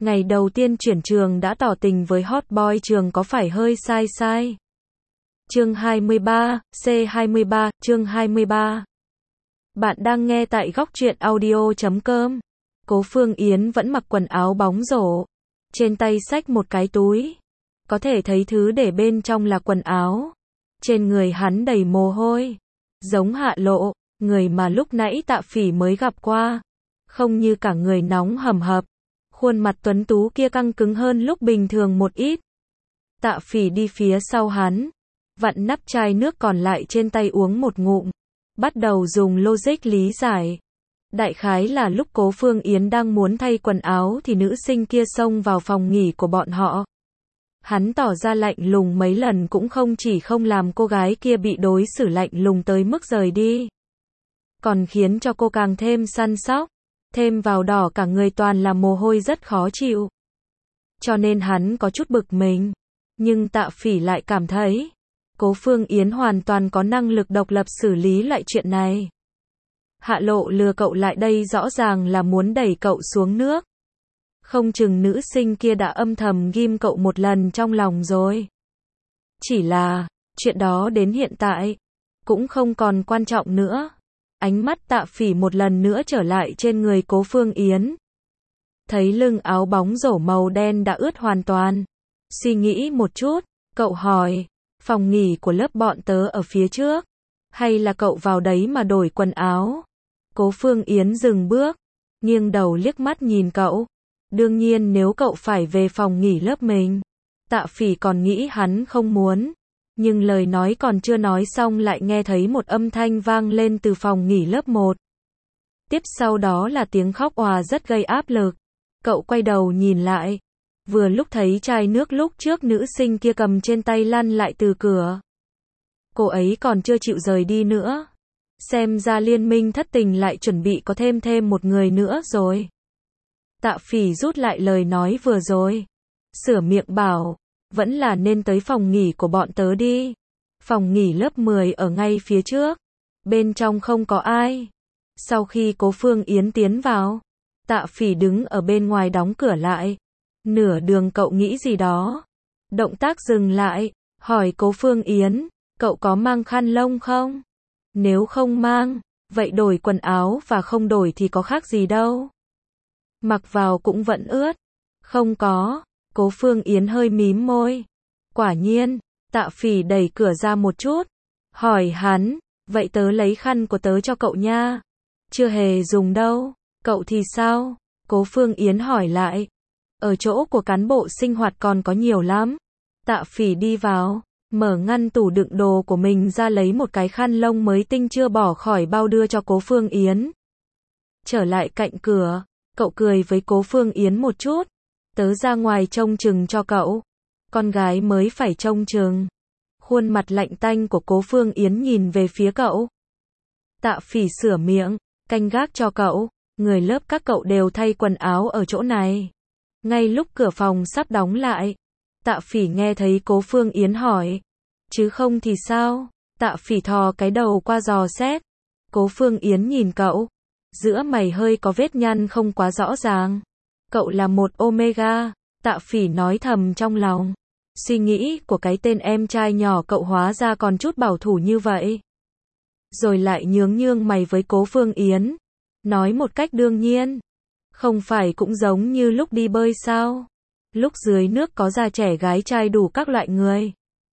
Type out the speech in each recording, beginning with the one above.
Ngày đầu tiên chuyển trường đã tỏ tình với hot boy trường có phải hơi sai sai? Chương 23, C23, chương 23. Bạn đang nghe tại góc truyện audio.com. Cố Phương Yến vẫn mặc quần áo bóng rổ, trên tay xách một cái túi. Có thể thấy thứ để bên trong là quần áo. Trên người hắn đầy mồ hôi, giống Hạ Lộ, người mà lúc nãy Tạ Phỉ mới gặp qua. Không như cả người nóng hầm hập, khuôn mặt tuấn tú kia căng cứng hơn lúc bình thường một ít. Tạ Phỉ đi phía sau hắn, vặn nắp chai nước còn lại trên tay uống một ngụm, bắt đầu dùng logic lý giải. Đại khái là lúc Cố Phương Yến đang muốn thay quần áo thì nữ sinh kia xông vào phòng nghỉ của bọn họ. Hắn tỏ ra lạnh lùng mấy lần cũng không làm cô gái kia bị đối xử lạnh lùng tới mức rời đi, còn khiến cho cô càng thêm săn sóc, thêm vào đỏ cả người toàn là mồ hôi rất khó chịu. Cho nên hắn có chút bực mình, nhưng Tạ Phỉ lại cảm thấy Cố Phương Yến hoàn toàn có năng lực độc lập xử lý loại chuyện này. Hạ Lộ lừa cậu lại đây rõ ràng là muốn đẩy cậu xuống nước. Không chừng nữ sinh kia đã âm thầm ghim cậu một lần trong lòng rồi. Chỉ là, chuyện đó đến hiện tại cũng không còn quan trọng nữa. Ánh mắt Tạ Phỉ một lần nữa trở lại trên người Cố Phương Yến. Thấy lưng áo bóng rổ màu đen đã ướt hoàn toàn. Suy nghĩ một chút, cậu hỏi, phòng nghỉ của lớp bọn tớ ở phía trước, hay là cậu vào đấy mà đổi quần áo? Cố Phương Yến dừng bước, nghiêng đầu liếc mắt nhìn cậu. Đương nhiên nếu cậu phải về phòng nghỉ lớp mình. Tạ Phỉ còn nghĩ hắn không muốn, nhưng lời nói còn chưa nói xong lại nghe thấy một âm thanh vang lên từ phòng nghỉ lớp 1. Tiếp sau đó là tiếng khóc òa rất gây áp lực. Cậu quay đầu nhìn lại, vừa lúc thấy chai nước lúc trước nữ sinh kia cầm trên tay lăn lại từ cửa. Cô ấy còn chưa chịu rời đi nữa. Xem ra liên minh thất tình lại chuẩn bị có thêm một người nữa rồi. Tạ Phỉ rút lại lời nói vừa rồi, sửa miệng bảo, vẫn là nên tới phòng nghỉ của bọn tớ đi. Phòng nghỉ lớp 10 ở ngay phía trước, bên trong không có ai. Sau khi Cố Phương Yến tiến vào, Tạ Phỉ đứng ở bên ngoài đóng cửa lại. Nửa đường cậu nghĩ gì đó, động tác dừng lại, hỏi Cố Phương Yến, cậu có mang khăn lông không? Nếu không mang, vậy đổi quần áo và không đổi thì có khác gì đâu. Mặc vào cũng vẫn ướt. Không có. Cố Phương Yến hơi mím môi. Quả nhiên. Tạ Phỉ đẩy cửa ra một chút, hỏi hắn, vậy tớ lấy khăn của tớ cho cậu nha. Chưa hề dùng đâu. Cậu thì sao? Cố Phương Yến hỏi lại. Ở chỗ của cán bộ sinh hoạt còn có nhiều lắm. Tạ Phỉ đi vào, mở ngăn tủ đựng đồ của mình ra lấy một cái khăn lông mới tinh chưa bỏ khỏi bao đưa cho Cố Phương Yến. Trở lại cạnh cửa, cậu cười với Cố Phương Yến một chút. Tớ ra ngoài trông chừng cho cậu. Con gái mới phải trông chừng. Khuôn mặt lạnh tanh của Cố Phương Yến nhìn về phía cậu. Tạ Phỉ sửa miệng, canh gác cho cậu. Người lớp các cậu đều thay quần áo ở chỗ này. Ngay lúc cửa phòng sắp đóng lại, Tạ Phỉ nghe thấy Cố Phương Yến hỏi, chứ không thì sao? Tạ Phỉ thò cái đầu qua dò xét. Cố Phương Yến nhìn cậu, giữa mày hơi có vết nhăn không quá rõ ràng. Cậu là một Omega, Tạ Phỉ nói thầm trong lòng. Suy nghĩ của cái tên em trai nhỏ cậu hóa ra còn chút bảo thủ như vậy. Rồi lại nhướng mày với Cố Phương Yến, nói một cách đương nhiên, không phải cũng giống như lúc đi bơi sao? Lúc dưới nước có già trẻ gái trai đủ các loại người,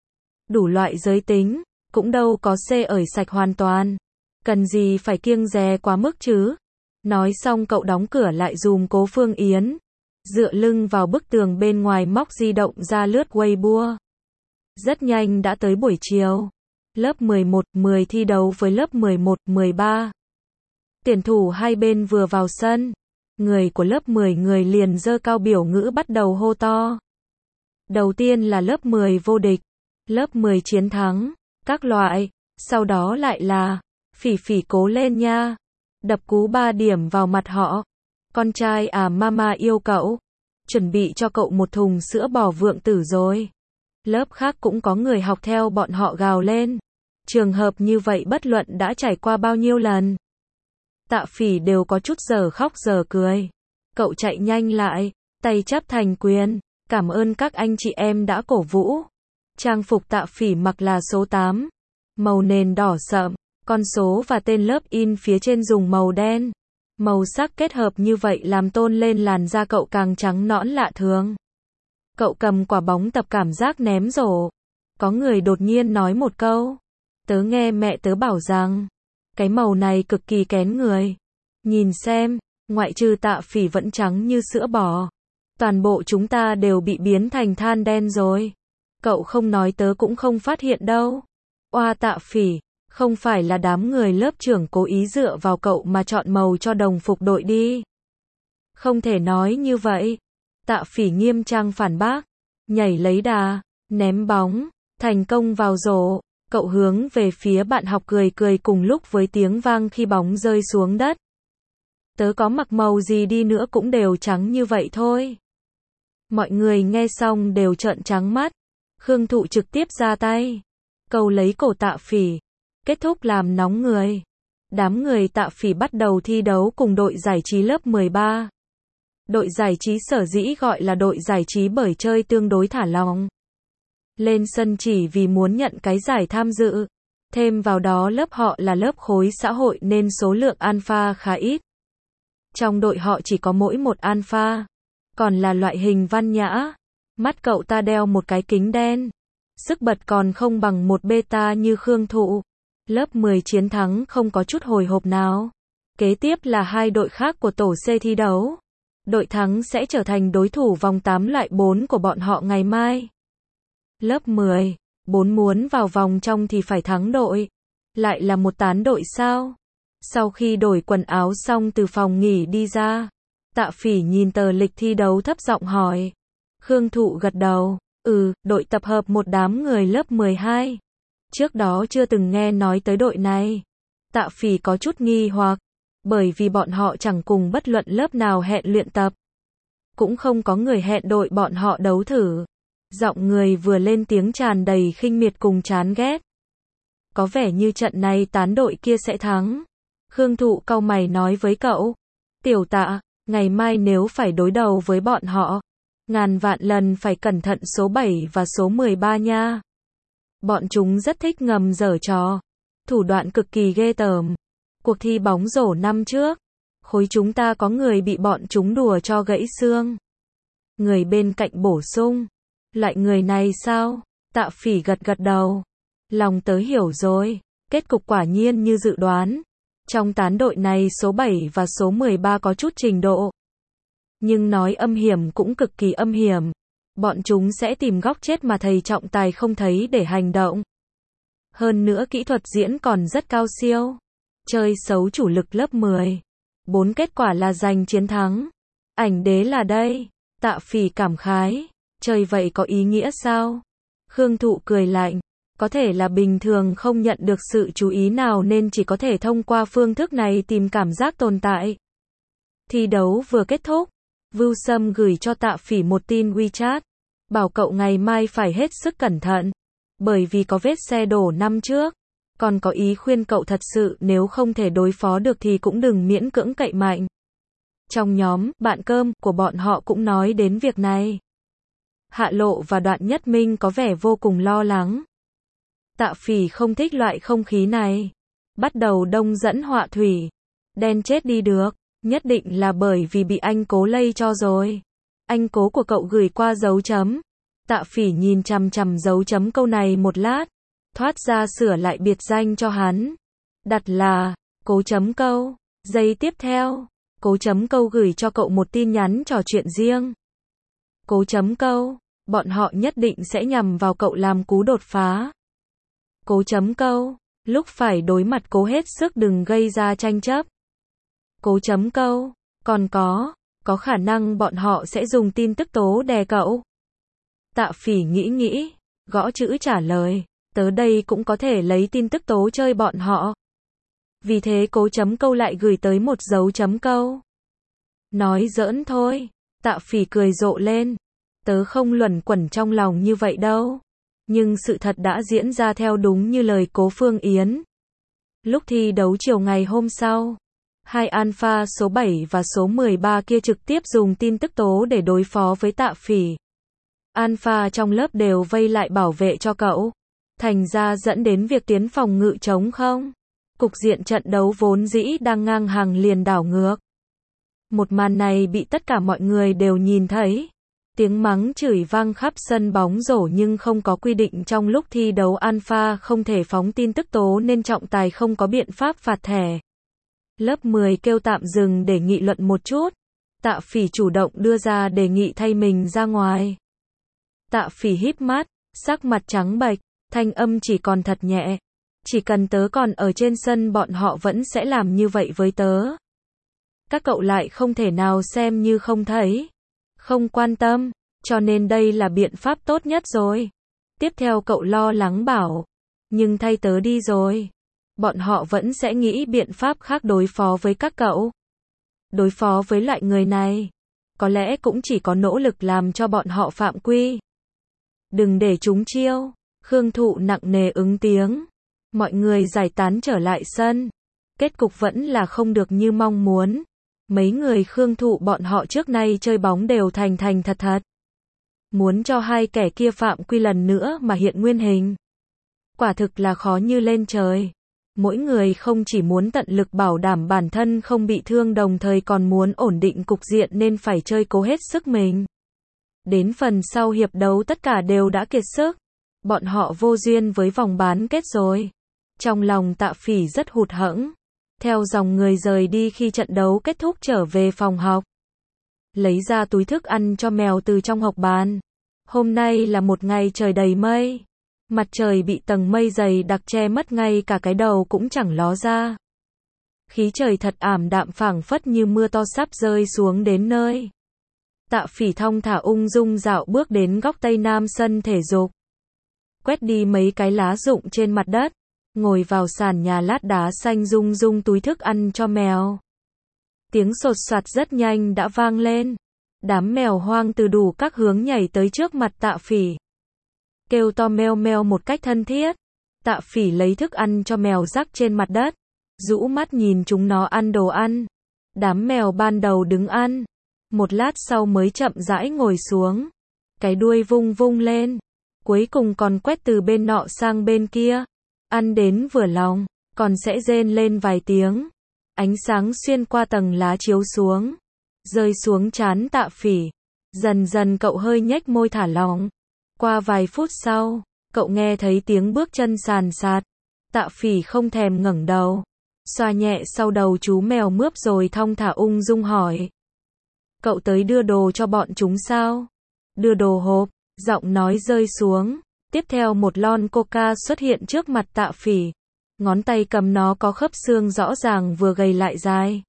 đủ loại giới tính, cũng đâu có ởi sạch hoàn toàn. Cần gì phải kiêng dè quá mức chứ? Nói xong cậu đóng cửa lại giùm Cố Phương Yến, dựa lưng vào bức tường bên ngoài móc di động ra lướt Weibo. Rất nhanh đã tới buổi chiều. Lớp 11-10 thi đấu với lớp 11-13. Tuyển thủ hai bên vừa vào sân, người của lớp 10 người liền giơ cao biểu ngữ bắt đầu hô to. Đầu tiên là lớp 10 vô địch, lớp 10 chiến thắng, các loại, sau đó lại là Phỉ Phỉ cố lên nha. Đập cú 3 điểm vào mặt họ. Con trai à mama yêu cậu. Chuẩn bị cho cậu một thùng sữa bò vượng tử rồi. Lớp khác cũng có người học theo bọn họ gào lên. Trường hợp như vậy bất luận đã trải qua bao nhiêu lần, Tạ Phỉ đều có chút giờ khóc giờ cười. Cậu chạy nhanh lại, tay chắp thành quyền, cảm ơn các anh chị em đã cổ vũ. Trang phục Tạ Phỉ mặc là số 8, màu nền đỏ sậm, con số và tên lớp in phía trên dùng màu đen. Màu sắc kết hợp như vậy làm tôn lên làn da cậu càng trắng nõn lạ thường. Cậu cầm quả bóng tập cảm giác ném rổ. Có người đột nhiên nói một câu. Tớ nghe mẹ tớ bảo rằng, cái màu này cực kỳ kén người. Nhìn xem, ngoại trừ Tạ Phỉ vẫn trắng như sữa bò. Toàn bộ chúng ta đều bị biến thành than đen rồi. Cậu không nói tớ cũng không phát hiện đâu. Oa Tạ Phỉ, không phải là đám người lớp trưởng cố ý dựa vào cậu mà chọn màu cho đồng phục đội đi. Không thể nói như vậy. Tạ Phỉ nghiêm trang phản bác. Nhảy lấy đà, ném bóng, thành công vào rổ. Cậu hướng về phía bạn học cười cười cùng lúc với tiếng vang khi bóng rơi xuống đất. Tớ có mặc màu gì đi nữa cũng đều trắng như vậy thôi. Mọi người nghe xong đều trợn trắng mắt. Khương Thụ trực tiếp ra tay. Câu lấy cổ Tạ Phỉ. Kết thúc làm nóng người. Đám người Tạ Phỉ bắt đầu thi đấu cùng đội giải trí lớp 13. Đội giải trí sở dĩ gọi là đội giải trí bởi chơi tương đối thả lỏng. Lên sân chỉ vì muốn nhận cái giải tham dự. Thêm vào đó lớp họ là lớp khối xã hội nên số lượng alpha khá ít. Trong đội họ chỉ có mỗi một alpha. Còn là loại hình văn nhã. Mắt cậu ta đeo một cái kính đen. Sức bật còn không bằng một beta như Khương Thụ. Lớp 10 chiến thắng không có chút hồi hộp nào. Kế tiếp là hai đội khác của tổ C thi đấu. Đội thắng sẽ trở thành đối thủ vòng 8 loại 4 của bọn họ ngày mai. Lớp 10, 4 muốn vào vòng trong thì phải thắng đội. Lại là một tán đội sao? Sau khi đổi quần áo xong từ phòng nghỉ đi ra, Tạ Phỉ nhìn tờ lịch thi đấu thấp giọng hỏi. Khương Thụ gật đầu, đội tập hợp một đám người lớp 12. Trước đó chưa từng nghe nói tới đội này. Tạ Phỉ có chút nghi hoặc, bởi vì bọn họ chẳng cùng bất luận lớp nào hẹn luyện tập. Cũng không có người hẹn đội bọn họ đấu thử. Giọng người vừa lên tiếng tràn đầy khinh miệt cùng chán ghét. Có vẻ như trận này tán đội kia sẽ thắng. Khương Thụ cau mày nói với cậu. Tiểu Tạ, ngày mai nếu phải đối đầu với bọn họ, ngàn vạn lần phải cẩn thận số 7 và số 13 nha. Bọn chúng rất thích ngầm giở trò. Thủ đoạn cực kỳ ghê tởm. Cuộc thi bóng rổ năm trước, khối chúng ta có người bị bọn chúng đùa cho gãy xương. Người bên cạnh bổ sung. Loại người này sao? Tạ Phỉ gật gật đầu. Lòng tớ hiểu rồi. Kết cục quả nhiên như dự đoán. Trong tán đội này số 7 và số 13 có chút trình độ. Nhưng nói âm hiểm cũng cực kỳ âm hiểm. Bọn chúng sẽ tìm góc chết mà thầy trọng tài không thấy để hành động. Hơn nữa kỹ thuật diễn còn rất cao siêu. Chơi xấu chủ lực lớp 10. 4 kết quả là giành chiến thắng. Ảnh đế là đây. Tạ Phỉ cảm khái. Chơi vậy có ý nghĩa sao? Khương Thụ cười lạnh. Có thể là bình thường không nhận được sự chú ý nào nên chỉ có thể thông qua phương thức này tìm cảm giác tồn tại. Thi đấu vừa kết thúc. Vưu Sâm gửi cho Tạ Phỉ một tin WeChat. Bảo cậu ngày mai phải hết sức cẩn thận. Bởi vì có vết xe đổ năm trước. Còn có ý khuyên cậu thật sự nếu không thể đối phó được thì cũng đừng miễn cưỡng cậy mạnh. Trong nhóm, bạn cơm của bọn họ cũng nói đến việc này. Hạ Lộ và Đoạn Nhất Minh có vẻ vô cùng lo lắng. Tạ Phỉ không thích loại không khí này. Bắt đầu đông dẫn họa thủy. Đen chết đi được. Nhất định là bởi vì bị anh Cố lây cho rồi. Anh Cố của cậu gửi qua dấu chấm. Tạ Phỉ nhìn chằm chằm dấu chấm câu này một lát. Thoát ra sửa lại biệt danh cho hắn. Đặt là Cố chấm câu. Giây tiếp theo, Cố chấm câu gửi cho cậu một tin nhắn trò chuyện riêng. Cố chấm câu, bọn họ nhất định sẽ nhằm vào cậu làm cú đột phá. Cố chấm câu, lúc phải đối mặt cố hết sức đừng gây ra tranh chấp. Cố chấm câu, còn có khả năng bọn họ sẽ dùng tin tức tố đè cậu. Tạ Phỉ nghĩ, gõ chữ trả lời, tớ đây cũng có thể lấy tin tức tố chơi bọn họ. Vì thế Cố chấm câu lại gửi tới một dấu chấm câu. Nói giỡn thôi, Tạ Phỉ cười rộ lên. Tớ không luẩn quẩn trong lòng như vậy đâu. Nhưng sự thật đã diễn ra theo đúng như lời Cố Phương Yến. Lúc thi đấu chiều ngày hôm sau, Hai alpha số 7 và số 13 kia trực tiếp dùng tin tức tố để đối phó với Tạ Phỉ. Alpha trong lớp đều vây lại bảo vệ cho cậu. Thành ra dẫn đến việc tiến phòng ngự trống không. Cục diện trận đấu vốn dĩ đang ngang hàng liền đảo ngược. Một màn này bị tất cả mọi người đều nhìn thấy. Tiếng mắng chửi vang khắp sân bóng rổ nhưng không có quy định trong lúc thi đấu Alpha không thể phóng tin tức tố nên trọng tài không có biện pháp phạt thẻ. Lớp 10 kêu tạm dừng để nghị luận một chút. Tạ Phỉ chủ động đưa ra đề nghị thay mình ra ngoài. Tạ Phỉ híp mắt, sắc mặt trắng bệch, thanh âm chỉ còn thật nhẹ. Chỉ cần tớ còn ở trên sân bọn họ vẫn sẽ làm như vậy với tớ. Các cậu lại không thể nào xem như không thấy. Không quan tâm, cho nên đây là biện pháp tốt nhất rồi. Tiếp theo cậu lo lắng bảo, nhưng thay tớ đi rồi. Bọn họ vẫn sẽ nghĩ biện pháp khác đối phó với các cậu. Đối phó với loại người này, có lẽ cũng chỉ có nỗ lực làm cho bọn họ phạm quy. Đừng để chúng chiêu. Khương Thụ nặng nề ứng tiếng. Mọi người giải tán trở lại sân. Kết cục vẫn là không được như mong muốn. Mấy người Khương Thụ bọn họ trước nay chơi bóng đều thành thật thật. Muốn cho hai kẻ kia phạm quy lần nữa mà hiện nguyên hình. Quả thực là khó như lên trời. Mỗi người không chỉ muốn tận lực bảo đảm bản thân không bị thương đồng thời còn muốn ổn định cục diện nên phải chơi cố hết sức mình. Đến phần sau hiệp đấu tất cả đều đã kiệt sức. Bọn họ vô duyên với vòng bán kết rồi. Trong lòng Tạ Phỉ rất hụt hẫng. Theo dòng người rời đi khi trận đấu kết thúc trở về phòng học. Lấy ra túi thức ăn cho mèo từ trong hộc bàn. Hôm nay là một ngày trời đầy mây. Mặt trời bị tầng mây dày đặc che mất ngay cả cái đầu cũng chẳng ló ra. Khí trời thật ảm đạm phảng phất như mưa to sắp rơi xuống đến nơi. Tạ Phỉ thong thả ung dung dạo bước đến góc tây nam sân thể dục. Quét đi mấy cái lá rụng trên mặt đất. Ngồi vào sàn nhà lát đá xanh rung rung túi thức ăn cho mèo. Tiếng sột soạt rất nhanh đã vang lên. Đám mèo hoang từ đủ các hướng nhảy tới trước mặt Tạ Phỉ. Kêu to meo meo một cách thân thiết. Tạ Phỉ lấy thức ăn cho mèo rắc trên mặt đất. Rũ mắt nhìn chúng nó ăn đồ ăn. Đám mèo ban đầu đứng ăn. Một lát sau mới chậm rãi ngồi xuống. Cái đuôi vung vung lên. Cuối cùng còn quét từ bên nọ sang bên kia. Ăn đến vừa lòng, còn sẽ rên lên vài tiếng. Ánh sáng xuyên qua tầng lá chiếu xuống. Rơi xuống trán Tạ Phỉ. Dần dần cậu hơi nhếch môi thả lỏng. Qua vài phút sau, cậu nghe thấy tiếng bước chân sàn sạt. Tạ Phỉ không thèm ngẩng đầu. Xoa nhẹ sau đầu chú mèo mướp rồi thong thả ung dung hỏi. Cậu tới đưa đồ cho bọn chúng sao? Đưa đồ hộp, giọng nói rơi xuống. Tiếp theo một lon coca xuất hiện trước mặt Tạ Phỉ. Ngón tay cầm nó có khớp xương rõ ràng vừa gầy lại dài.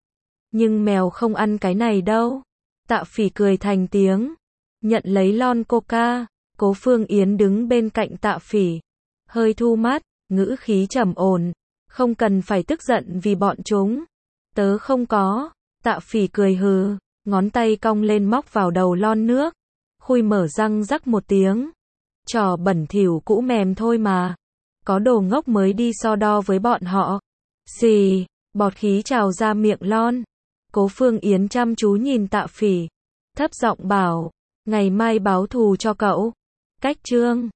Nhưng mèo không ăn cái này đâu. Tạ Phỉ cười thành tiếng. Nhận lấy lon coca. Cố Phương Yến đứng bên cạnh Tạ Phỉ. Hơi thu mắt, ngữ khí trầm ổn. Không cần phải tức giận vì bọn chúng. Tớ không có. Tạ Phỉ cười hừ. Ngón tay cong lên móc vào đầu lon nước. Khui mở răng rắc một tiếng. Trò bẩn thỉu cũ mềm thôi mà. Có đồ ngốc mới đi so đo với bọn họ. Xì, bọt khí trào ra miệng lon. Cố Phương Yến chăm chú nhìn Tạ Phỉ. Thấp giọng bảo, ngày mai báo thù cho cậu. Cách chương